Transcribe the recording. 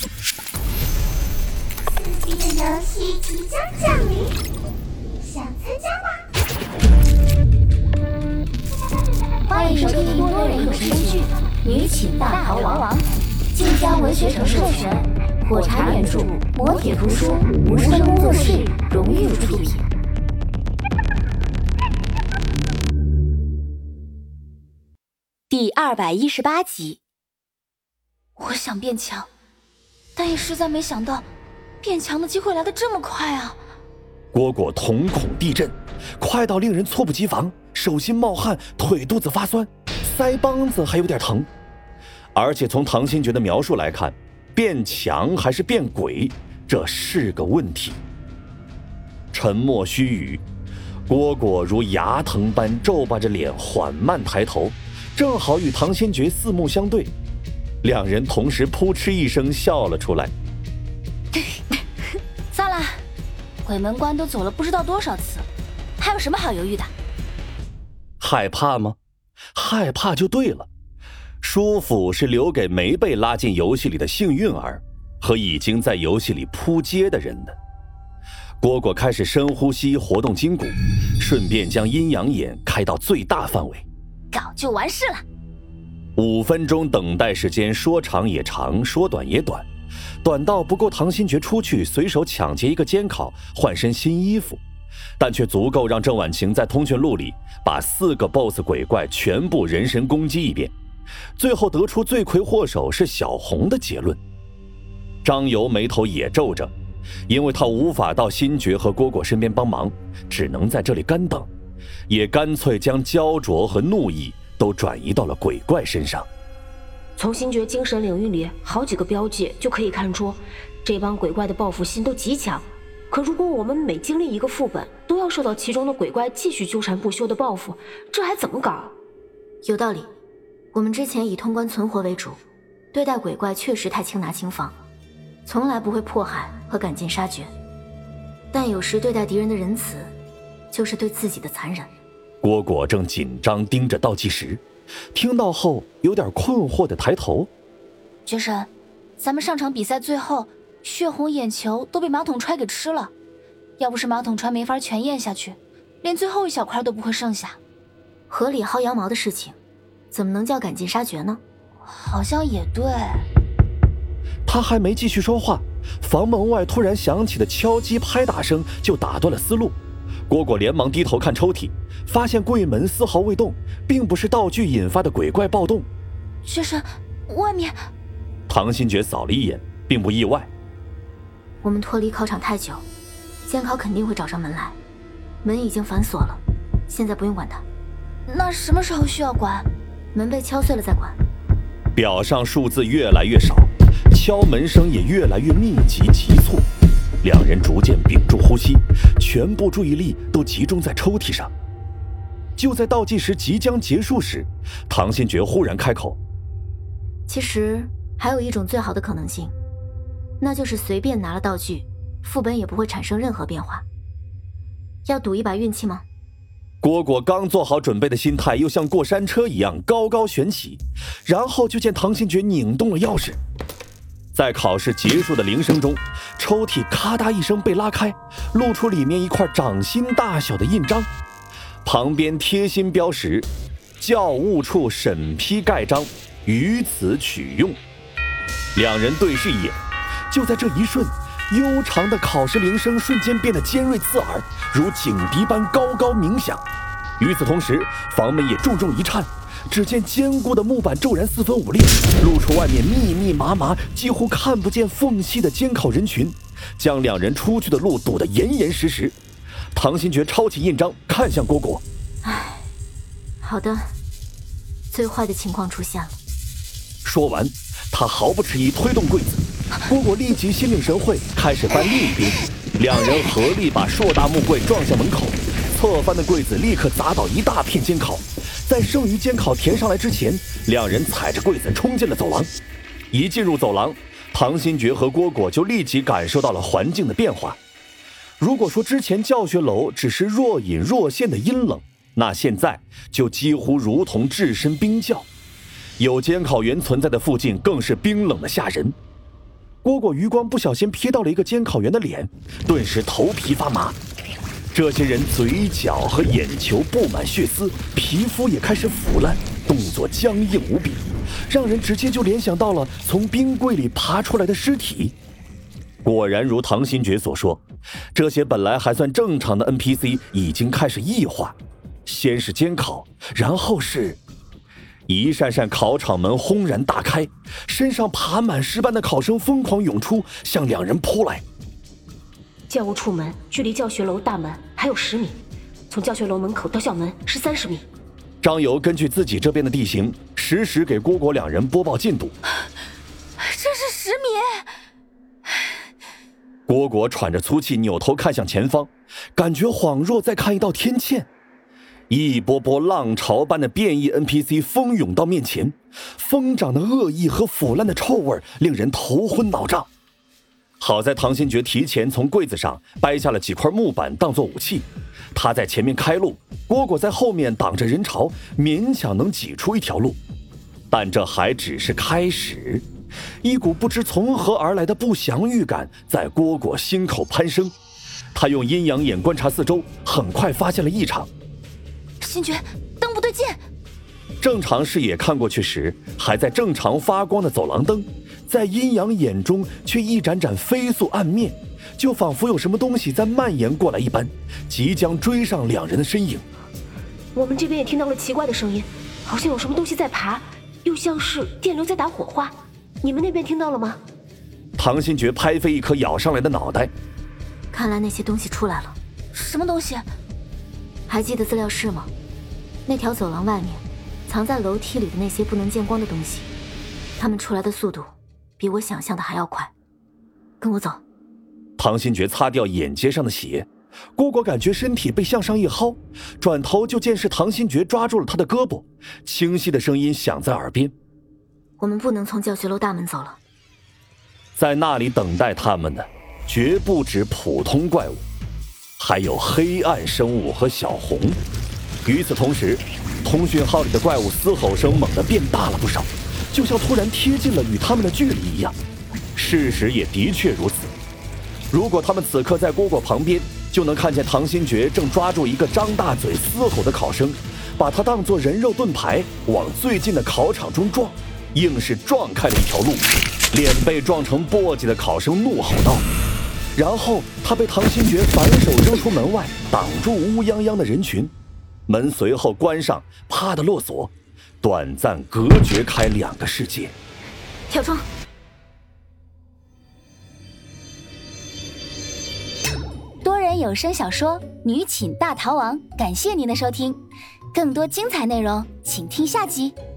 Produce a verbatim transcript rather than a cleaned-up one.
刺激的游戏即将降临，想参加吗？ 欢迎收听多人有声剧《女寝大逃亡》，晋江文学城授权，火柴原著，磨铁图书，无声工作室荣誉出品。第二百一十八集。 我想变强，但也实在没想到变强的机会来得这么快啊！ 蝈蝈瞳孔地震，快到令人猝不及防，手心冒汗，腿肚子发酸，腮帮子还有点疼。而且从唐新觉的描述来看，变强还是变鬼，这是个问题。沉默须臾，蝈蝈如牙疼般皱巴着脸，缓慢抬头，正好与唐新觉四目相对，两人同时扑哧一声笑了出来。 算了，鬼门关都走了不知道多少次，还有什么好犹豫的？ 害怕吗？害怕就对了。舒服是留给没被拉进游戏里的幸运儿和已经在游戏里扑街的人的。蝈蝈开始深呼吸，活动筋骨，顺便将阴阳眼开到最大范围， 搞就完事了。 五分钟等待时间说长也长，说短也短，短到不够唐新觉出去随手抢劫一个监考，换身新衣服，但却足够让郑婉晴在通讯录里把四个 B O S S 鬼怪全部人身攻击一遍，最后得出罪魁祸首是小红的结论。张游眉头也皱着，因为他无法到新觉和蝈蝈身边帮忙，只能在这里干等，也干脆将焦灼和怒意都转移到了鬼怪身上。 从新觉精神领域里好几个标记就可以看出，这帮鬼怪的报复心都极强。可如果我们每经历一个副本，都要受到其中的鬼怪继续纠缠不休的报复，这还怎么搞？ 有道理，我们之前以通关存活为主，对待鬼怪确实太轻拿轻放，从来不会迫害和赶尽杀绝。但有时对待敌人的仁慈，就是对自己的残忍。 蝈蝈正紧张盯着倒计时，听到后有点困惑地抬头。 绝神，咱们上场比赛最后血红眼球都被马桶揣给吃了，要不是马桶揣没法全咽下去，连最后一小块都不会剩下。 河里薅羊毛的事情怎么能叫赶尽杀绝呢？ 好像也对。 他还没继续说话，房门外突然响起的敲击拍打声就打断了思路。蝈蝈连忙低头看抽屉，发现柜门丝毫未动，并不是道具引发的鬼怪暴动。 绝神，外面…… 唐新觉扫了一眼，并不意外。 我们脱离考场太久，监考肯定会找上门来，门已经反锁了，现在不用管它。 那什么时候需要管？ 门被敲碎了再管。 表上数字越来越少，敲门声也越来越密集急促，两人逐渐屏住呼吸，全部注意力都集中在抽屉上。就在倒计时即将结束时，唐新觉忽然开口： 其实还有一种最好的可能性，那就是随便拿了道具，副本也不会产生任何变化。要赌一把运气吗？ 蝈蝈刚做好准备的心态又像过山车一样高高悬起，然后就见唐新觉拧动了钥匙。在考试结束的铃声中，抽屉咔嗒一声被拉开，露出里面一块掌心大小的印章，旁边贴心标识：教务处审批盖章，于此取用。两人对视一眼，就在这一瞬，悠长的考试铃声瞬间变得尖锐刺耳，如警笛般高高鸣响。与此同时，房门也重重一颤，只见坚固的木板骤然四分五裂，露出外面密密麻麻几乎看不见缝隙的监考人群，将两人出去的路堵得严严实实。唐新觉抄起印章看向蝈蝈。 唉，好的，最坏的情况出现了。 说完，他毫不迟疑推动柜子，蝈蝈立即心领神会，开始搬另一边。两人合力把硕大木柜撞向门口，侧翻的柜子立刻砸倒一大片监考。在剩余监考填上来之前，两人踩着柜子冲进了走廊。一进入走廊，唐新觉和蝈蝈就立即感受到了环境的变化。如果说之前教学楼只是若隐若现的阴冷，那现在就几乎如同置身冰窖。有监考员存在的附近更是冰冷的吓人。 蝈蝈余光不小心瞥到了一个监考员的脸，顿时头皮发麻。这些人嘴角和眼球布满血丝，皮肤也开始腐烂，动作僵硬无比，让人直接就联想到了从冰柜里爬出来的尸体。果然如唐新觉所说，这些本来还算正常的 N P C 已经开始异化，先是监考，然后是一扇扇考场门轰然打开，身上爬满尸斑的考生疯狂涌出，向两人扑来。 教务处门距离教学楼大门还有十米，从教学楼门口到校门是三十米。 张游根据自己这边的地形，实时给蝈蝈两人播报进度。 这是十米！ 蝈蝈喘着粗气，扭头看向前方，感觉恍若在看一道天堑。一波波浪潮般的变异 N P C 蜂涌到面前，疯长的恶意和腐烂的臭味令人头昏脑胀。好在唐新觉提前从柜子上掰下了几块木板当作武器，他在前面开路，蝈蝈在后面挡着人潮，勉强能挤出一条路。但这还只是开始，一股不知从何而来的不祥预感在蝈蝈心口攀升。他用阴阳眼观察四周，很快发现了异常。 新觉，灯不对劲。 正常视野看过去时，还在正常发光的走廊灯，在阴阳眼中却一盏盏飞速暗灭，就仿佛有什么东西在蔓延过来一般，即将追上两人的身影。 我们这边也听到了奇怪的声音，好像有什么东西在爬，又像是电流在打火花。你们那边听到了吗？ 唐新觉拍飞一颗咬上来的脑袋。 看来那些东西出来了。 什么东西？ 还记得资料室吗？那条走廊外面藏在楼梯里的那些不能见光的东西，它们出来的速度比我想象的还要快。跟我走。 唐新觉擦掉眼睫上的血，蝈蝈感觉身体被向上一薅，转头就见是唐新觉抓住了他的胳膊，清晰的声音响在耳边： 我们不能从教学楼大门走了。 在那里等待他们的绝不止普通怪物，还有黑暗生物和小红。与此同时，通讯号里的怪物嘶吼声猛地变大了不少，就像突然贴近了与他们的距离一样。事实也的确如此，如果他们此刻在蝈蝈旁边，就能看见唐新觉正抓住一个张大嘴嘶吼的考生，把他当作人肉盾牌往最近的考场中撞，硬是撞开了一条路。脸被撞成簸箕的考生怒吼道，然后他被唐新觉反手扔出门外，挡住乌泱泱的人群。门随后关上，啪的落锁，短暂隔绝开两个世界。 跳窗。 多人有声小说《女寝大逃亡》，感谢您的收听，更多精彩内容请听下集。